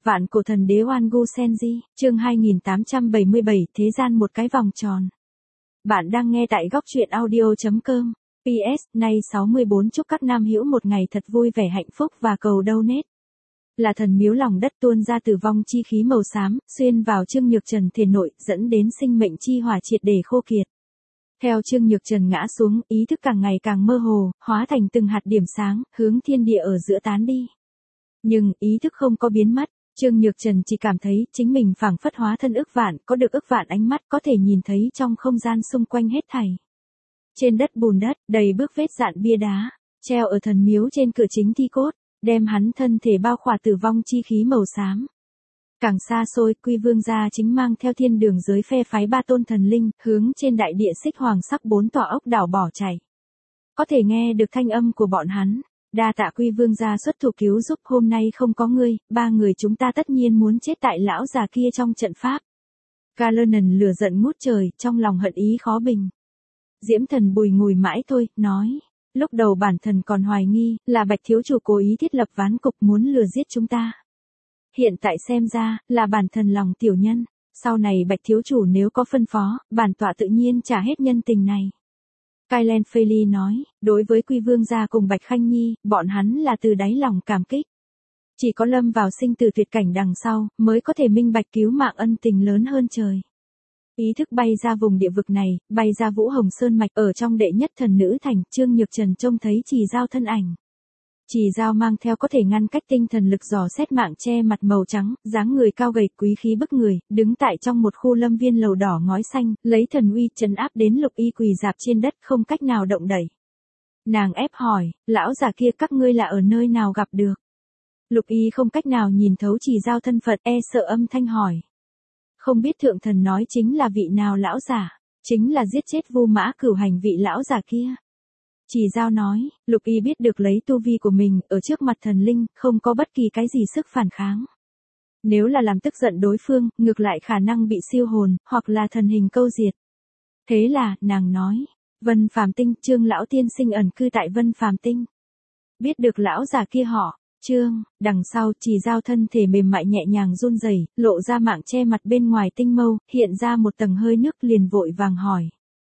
Vạn cổ thần đế Oan Gu Senji, chương 2877, thế gian một cái vòng tròn. Bạn đang nghe tại góc truyện audio.com. PS, nay 64 chúc các nam hữu một ngày thật vui vẻ hạnh phúc và cầu donate. Là thần miếu lòng đất tuôn ra tử vong chi khí màu xám, xuyên vào Trương Nhược Trần thể nội, dẫn đến sinh mệnh chi hỏa triệt để khô kiệt. Theo Trương Nhược Trần ngã xuống, ý thức càng ngày càng mơ hồ, hóa thành từng hạt điểm sáng, hướng thiên địa ở giữa tán đi. Nhưng, ý thức không có biến mất. Trương Nhược Trần chỉ cảm thấy chính mình phảng phất hóa thân ức vạn, có được ức vạn ánh mắt có thể nhìn thấy trong không gian xung quanh hết thảy. Trên đất bùn đất, đầy bước vết dạn bia đá, treo ở thần miếu trên cửa chính thi cốt, đem hắn thân thể bao khỏa tử vong chi khí màu xám. Càng xa xôi, Quy Vương gia chính mang theo thiên đường giới phe phái ba tôn thần linh, hướng trên đại địa xích hoàng sắc 4 tòa ốc đảo bỏ chạy. Có thể nghe được thanh âm của bọn hắn. Đa tạ Quy Vương gia xuất thủ cứu giúp, hôm nay không có ngươi, ba người chúng ta tất nhiên muốn chết tại lão già kia trong trận pháp. Galenon lửa giận ngút trời, trong lòng hận ý khó bình. Diễm Thần bùi ngùi mãi thôi, nói. Lúc đầu bản thần còn hoài nghi, là Bạch thiếu chủ cố ý thiết lập ván cục muốn lừa giết chúng ta. Hiện tại xem ra, là bản thần lòng tiểu nhân. Sau này Bạch thiếu chủ nếu có phân phó, bản tọa tự nhiên trả hết nhân tình này. Kylen Phê nói, đối với Quy Vương gia cùng Bạch Khanh Nhi, bọn hắn là từ đáy lòng cảm kích. Chỉ có lâm vào sinh tử tuyệt cảnh đằng sau, mới có thể minh bạch cứu mạng ân tình lớn hơn trời. Ý thức bay ra vùng địa vực này, bay ra Vũ Hồng Sơn Mạch ở trong đệ nhất thần nữ thành, Trương Nhược Trần trông thấy Trì Dao thân ảnh. Trì Dao mang theo có thể ngăn cách tinh thần lực dò xét mạng che mặt màu trắng, dáng người cao gầy quý khí bức người, đứng tại trong một khu lâm viên lầu đỏ ngói xanh, lấy thần uy trấn áp đến Lục Y quỳ dạp trên đất không cách nào động đẩy. Nàng ép hỏi, lão già kia các ngươi là ở nơi nào gặp được? Lục Y không cách nào nhìn thấu Trì Dao thân phận, e sợ âm thanh hỏi. Không biết thượng thần nói chính là vị nào lão giả, chính là giết chết Vu Mã Cửu Hành vị lão già kia. Trì Dao nói, Lục Y biết được lấy tu vi của mình, ở trước mặt thần linh, không có bất kỳ cái gì sức phản kháng. Nếu là làm tức giận đối phương, ngược lại khả năng bị siêu hồn, hoặc là thần hình câu diệt. Thế là, nàng nói, Vân Phàm Tinh, Trương lão tiên sinh ẩn cư tại Vân Phàm Tinh. Biết được lão già kia họ, Trương, đằng sau Trì Dao thân thể mềm mại nhẹ nhàng run rẩy, lộ ra mạng che mặt bên ngoài tinh mâu, hiện ra một tầng hơi nước liền vội vàng hỏi.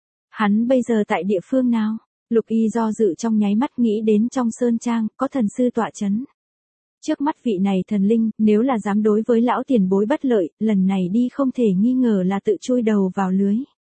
Hắn bây giờ tại địa phương nào? Lục Y do dự trong nháy mắt nghĩ đến trong sơn trang, có thần sư tọa chấn. Trước mắt vị này thần linh, nếu là dám đối với lão tiền bối bất lợi, lần này đi không thể nghi ngờ là tự chui đầu vào lưới.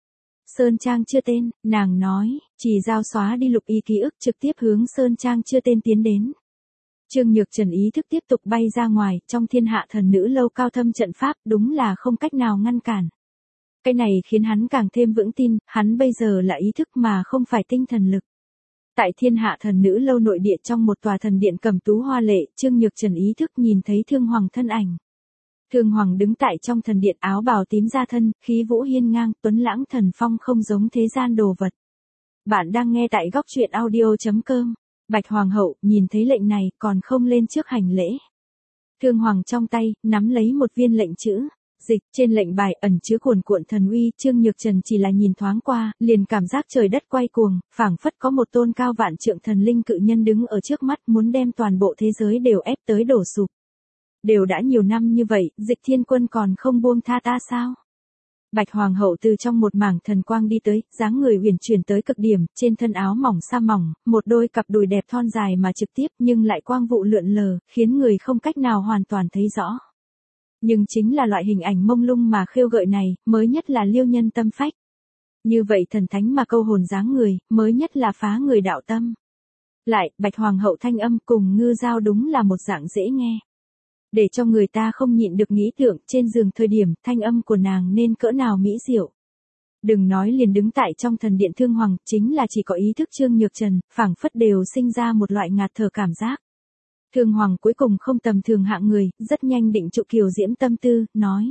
Sơn trang chưa tên, nàng nói, Trì Dao xóa đi Lục Y ký ức trực tiếp hướng sơn trang chưa tên tiến đến. Trương Nhược Trần ý thức tiếp tục bay ra ngoài, trong thiên hạ thần nữ lâu cao thâm trận pháp, đúng là không cách nào ngăn cản. Cái này khiến hắn càng thêm vững tin, hắn bây giờ là ý thức mà không phải tinh thần lực. Tại thiên hạ thần nữ lâu nội địa trong một tòa thần điện cẩm tú hoa lệ, Trương Nhược Trần ý thức nhìn thấy Thương Hoàng thân ảnh. Thương Hoàng đứng tại trong thần điện áo bào tím da thân, khí vũ hiên ngang, tuấn lãng thần phong không giống thế gian đồ vật. Bạn đang nghe tại góc truyện audio.com. Bạch Hoàng hậu, nhìn thấy lệnh này, còn không lên trước hành lễ. Thương Hoàng trong tay, nắm lấy một viên lệnh chữ. Dịch, trên lệnh bài ẩn chứa cuồn cuộn thần uy, Trương Nhược Trần chỉ là nhìn thoáng qua, liền cảm giác trời đất quay cuồng, phảng phất có một tôn cao vạn trượng thần linh cự nhân đứng ở trước mắt muốn đem toàn bộ thế giới đều ép tới đổ sụp. Đều đã nhiều năm như vậy, Dịch Thiên Quân còn không buông tha ta sao? Bạch Hoàng hậu từ trong một mảng thần quang đi tới, dáng người uyển chuyển tới cực điểm, trên thân áo mỏng sa mỏng, một đôi cặp đùi đẹp thon dài mà trực tiếp nhưng lại quang vụ lượn lờ, khiến người không cách nào hoàn toàn thấy rõ. Nhưng chính là loại hình ảnh mông lung mà khêu gợi này, mới nhất là liêu nhân tâm phách. Như vậy thần thánh mà câu hồn dáng người, mới nhất là phá người đạo tâm. Lại, Bạch Hoàng hậu thanh âm cùng ngư giao đúng là một dạng dễ nghe. Để cho người ta không nhịn được nghĩ tưởng trên giường thời điểm thanh âm của nàng nên cỡ nào mỹ diệu. Đừng nói liền đứng tại trong thần điện Thương Hoàng, chính là chỉ có ý thức Trương Nhược Trần, phảng phất đều sinh ra một loại ngạt thở cảm giác. Thương Hoàng cuối cùng không tầm thường hạng người, rất nhanh định trụ kiều diễm tâm tư, nói.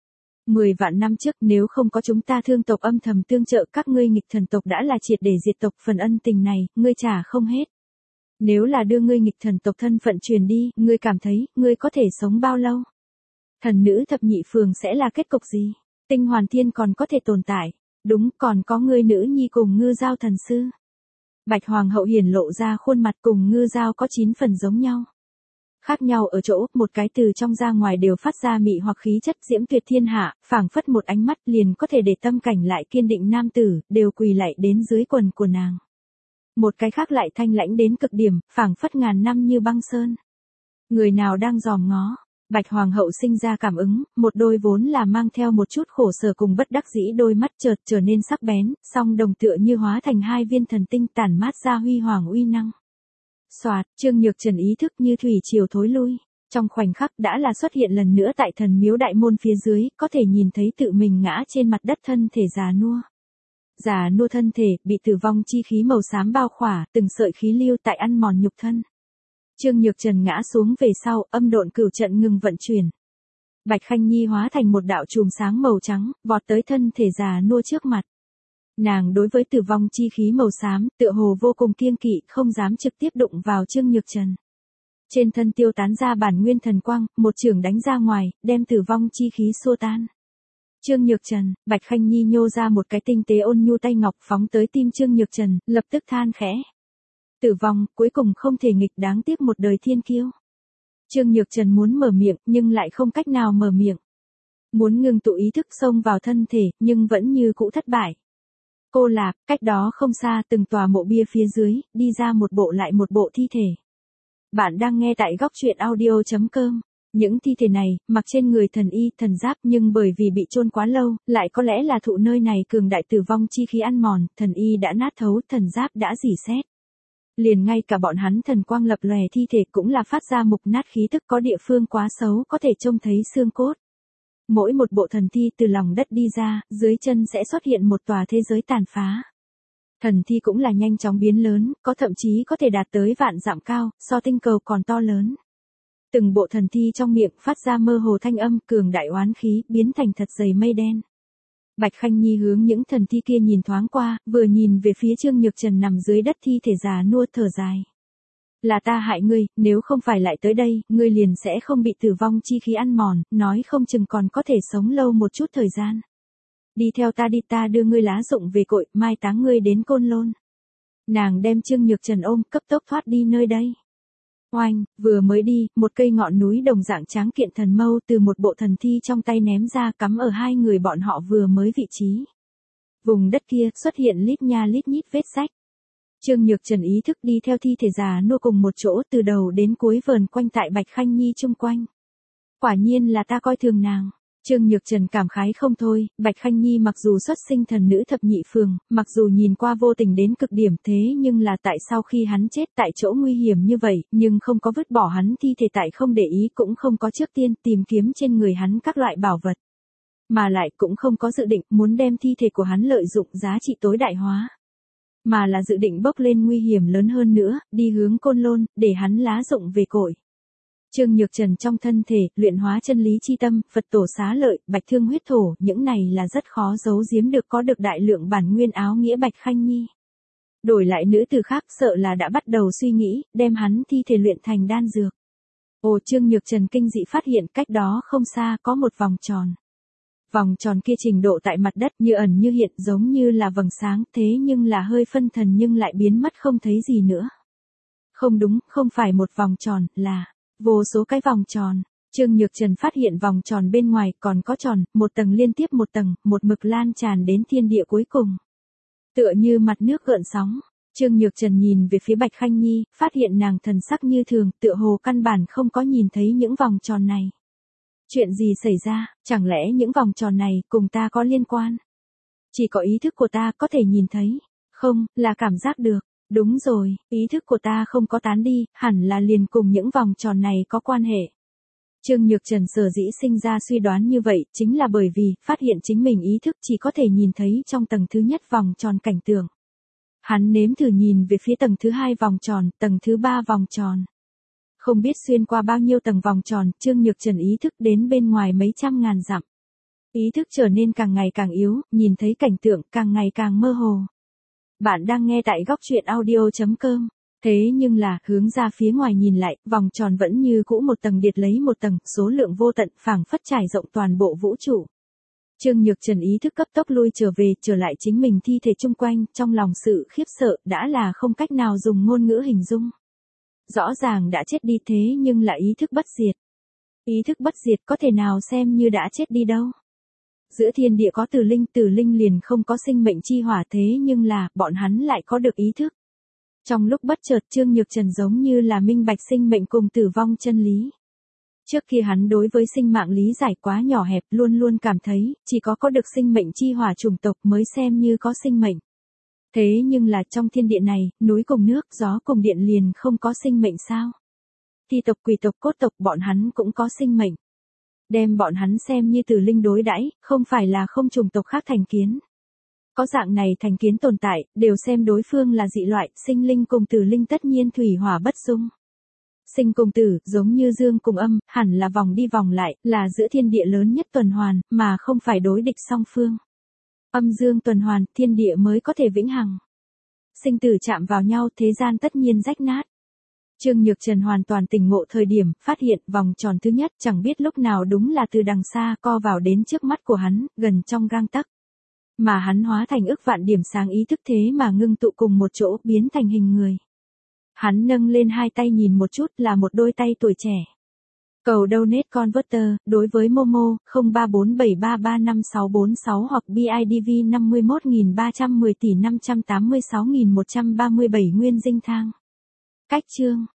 10 vạn năm trước nếu không có chúng ta Thương tộc âm thầm tương trợ các ngươi nghịch thần tộc đã là triệt để diệt tộc, phần ân tình này, ngươi trả không hết. Nếu là đưa ngươi nghịch thần tộc thân phận truyền đi, ngươi cảm thấy, ngươi có thể sống bao lâu? Thần nữ thập nhị phường sẽ là kết cục gì? Tinh Hoàn Thiên còn có thể tồn tại. Đúng, còn có ngươi nữ nhi cùng ngư giao thần sư. Bạch Hoàng hậu hiển lộ ra khuôn mặt cùng ngư giao có 9 phần giống nhau. Khác nhau ở chỗ, một cái từ trong ra ngoài đều phát ra mị hoặc khí chất diễm tuyệt thiên hạ, phảng phất một ánh mắt liền có thể để tâm cảnh lại kiên định nam tử, đều quỳ lạy đến dưới quần của nàng. Một cái khác lại thanh lãnh đến cực điểm, phảng phất ngàn năm như băng sơn. Người nào đang dòm ngó? Bạch Hoàng hậu sinh ra cảm ứng, một đôi vốn là mang theo một chút khổ sở cùng bất đắc dĩ đôi mắt chợt trở nên sắc bén, song đồng tựa như hóa thành hai viên thần tinh tản mát ra huy hoàng uy năng. Soạt, Trương Nhược Trần ý thức như thủy triều thối lui, trong khoảnh khắc đã là xuất hiện lần nữa tại thần miếu đại môn phía dưới, có thể nhìn thấy tự mình ngã trên mặt đất thân thể già nua. Già nua thân thể, bị tử vong chi khí màu xám bao khỏa, từng sợi khí lưu tại ăn mòn nhục thân. Trương Nhược Trần ngã xuống về sau, âm độn cửu trận ngừng vận chuyển. Bạch Khanh Nhi hóa thành một đạo chùm sáng màu trắng, vọt tới thân thể già nua trước mặt. Nàng đối với tử vong chi khí màu xám, tựa hồ vô cùng kiêng kỵ, không dám trực tiếp đụng vào Trương Nhược Trần. Trên thân tiêu tán ra bản nguyên thần quang, một chưởng đánh ra ngoài, đem tử vong chi khí xua tan. Trương Nhược Trần, Bạch Khanh Nhi nhô ra một cái tinh tế ôn nhu tay ngọc phóng tới tim Trương Nhược Trần, lập tức than khẽ. Tử vong, cuối cùng không thể nghịch, đáng tiếc một đời thiên kiêu. Trương Nhược Trần muốn mở miệng, nhưng lại không cách nào mở miệng. Muốn ngừng tụ ý thức xông vào thân thể, nhưng vẫn như cũ thất bại. Cô Lạp, cách đó không xa từng tòa mộ bia phía dưới, đi ra một bộ lại một bộ thi thể. Bạn đang nghe tại góc truyện audio.com. Những thi thể này, mặc trên người thần y, thần giáp nhưng bởi vì bị chôn quá lâu, lại có lẽ là thụ nơi này cường đại tử vong chi khí ăn mòn, thần y đã nát thấu, thần giáp đã rỉ sét. Liền ngay cả bọn hắn thần quang lập lòe thi thể cũng là phát ra mục nát khí tức, có địa phương quá xấu có thể trông thấy xương cốt. Mỗi một bộ thần thi từ lòng đất đi ra, dưới chân sẽ xuất hiện một tòa thế giới tàn phá. Thần thi cũng là nhanh chóng biến lớn, có thậm chí có thể đạt tới vạn dặm cao, so tinh cầu còn to lớn. Từng bộ thần thi trong miệng phát ra mơ hồ thanh âm, cường đại oán khí, biến thành thật dày mây đen. Bạch Khanh Nhi hướng những thần thi kia nhìn thoáng qua, vừa nhìn về phía Trương Nhược Trần nằm dưới đất thi thể già nua thở dài. Là ta hại ngươi, nếu không phải lại tới đây, ngươi liền sẽ không bị tử vong chi khí ăn mòn, nói không chừng còn có thể sống lâu một chút thời gian. Đi theo ta đi, ta đưa ngươi lá rụng về cội, mai táng ngươi đến Côn Lôn. Nàng đem Trương Nhược Trần ôm, cấp tốc thoát đi nơi đây. Oanh, vừa mới đi, một cây ngọn núi đồng dạng tráng kiện thần mâu từ một bộ thần thi trong tay ném ra, cắm ở hai người bọn họ vừa mới vị trí. Vùng đất kia xuất hiện lít nha lít nhít vết rách. Trương Nhược Trần ý thức đi theo thi thể già nua cùng một chỗ từ đầu đến cuối vờn quanh tại Bạch Khanh Nhi chung quanh. Quả nhiên là ta coi thường nàng. Trương Nhược Trần cảm khái không thôi, Bạch Khanh Nhi mặc dù xuất sinh thần nữ thập nhị phường, mặc dù nhìn qua vô tình đến cực điểm thế nhưng là tại sao khi hắn chết tại chỗ nguy hiểm như vậy, nhưng không có vứt bỏ hắn thi thể tại không để ý, cũng không có trước tiên tìm kiếm trên người hắn các loại bảo vật. Mà lại cũng không có dự định muốn đem thi thể của hắn lợi dụng giá trị tối đại hóa. Mà là dự định bốc lên nguy hiểm lớn hơn nữa, đi hướng Côn Lôn, để hắn lá rụng về cội. Trương Nhược Trần trong thân thể, luyện hóa chân lý chi tâm, Phật tổ xá lợi, bạch thương huyết thổ, những này là rất khó giấu giếm được, có được đại lượng bản nguyên áo nghĩa Bạch Khanh Nhi. Đổi lại nữ từ khác sợ là đã bắt đầu suy nghĩ, đem hắn thi thể luyện thành đan dược. Ồ, Trương Nhược Trần kinh dị phát hiện cách đó không xa có một vòng tròn. Vòng tròn kia trình độ tại mặt đất như ẩn như hiện, giống như là vầng sáng, thế nhưng là hơi phân thần nhưng lại biến mất không thấy gì nữa. Không đúng, không phải một vòng tròn, là vô số cái vòng tròn. Trương Nhược Trần phát hiện vòng tròn bên ngoài còn có tròn, một tầng liên tiếp một tầng, một mực lan tràn đến thiên địa cuối cùng. Tựa như mặt nước gợn sóng. Trương Nhược Trần nhìn về phía Bạch Khanh Nhi, phát hiện nàng thần sắc như thường, tựa hồ căn bản không có nhìn thấy những vòng tròn này. Chuyện gì xảy ra, chẳng lẽ những vòng tròn này cùng ta có liên quan? Chỉ có ý thức của ta có thể nhìn thấy. Không, là cảm giác được. Đúng rồi, ý thức của ta không có tán đi, hẳn là liền cùng những vòng tròn này có quan hệ. Trương Nhược Trần sở dĩ sinh ra suy đoán như vậy, chính là bởi vì, phát hiện chính mình ý thức chỉ có thể nhìn thấy trong tầng thứ nhất vòng tròn cảnh tượng. Hắn nếm thử nhìn về phía tầng thứ hai vòng tròn, tầng thứ ba vòng tròn. Không biết xuyên qua bao nhiêu tầng vòng tròn, Trương Nhược Trần ý thức đến bên ngoài mấy trăm ngàn dặm. Ý thức trở nên càng ngày càng yếu, nhìn thấy cảnh tượng càng ngày càng mơ hồ. Bạn đang nghe tại góc truyện audio.com. Thế nhưng là, hướng ra phía ngoài nhìn lại, vòng tròn vẫn như cũ một tầng điệt lấy một tầng, số lượng vô tận, phảng phất trải rộng toàn bộ vũ trụ. Trương Nhược Trần ý thức cấp tốc lui trở lại chính mình thi thể chung quanh, trong lòng sự khiếp sợ, đã là không cách nào dùng ngôn ngữ hình dung. Rõ ràng đã chết đi thế nhưng là ý thức bất diệt. Ý thức bất diệt có thể nào xem như đã chết đi đâu. Giữa thiên địa có tử linh liền không có sinh mệnh chi hỏa thế nhưng là, bọn hắn lại có được ý thức. Trong lúc bất chợt Trương Nhược Trần giống như là minh bạch sinh mệnh cùng tử vong chân lý. Trước kia hắn đối với sinh mạng lý giải quá nhỏ hẹp luôn luôn cảm thấy, chỉ có được sinh mệnh chi hỏa chủng tộc mới xem như có sinh mệnh. Thế nhưng là trong thiên địa này, núi cùng nước, gió cùng điện liền không có sinh mệnh sao? Thi tộc quỷ tộc cốt tộc bọn hắn cũng có sinh mệnh. Đem bọn hắn xem như tử linh đối đãi, không phải là không chủng tộc khác thành kiến. Có dạng này thành kiến tồn tại, đều xem đối phương là dị loại, sinh linh cùng tử linh tất nhiên thủy hỏa bất xung. Sinh cùng tử, giống như dương cùng âm, hẳn là vòng đi vòng lại, là giữa thiên địa lớn nhất tuần hoàn, mà không phải đối địch song phương. Âm dương tuần hoàn, thiên địa mới có thể vĩnh hằng. Sinh tử chạm vào nhau, thế gian tất nhiên rách nát. Trương Nhược Trần hoàn toàn tỉnh ngộ thời điểm, phát hiện vòng tròn thứ nhất chẳng biết lúc nào đúng là từ đằng xa co vào đến trước mắt của hắn, gần trong gang tấc. Mà hắn hóa thành ức vạn điểm sáng ý thức thế mà ngưng tụ cùng một chỗ, biến thành hình người. Hắn nâng lên hai tay nhìn một chút là một đôi tay tuổi trẻ. Cầu donate converter, đối với Momo, 0347335646 hoặc BIDV 51.310 tỷ 586.137 nguyên dinh thang. Cách chương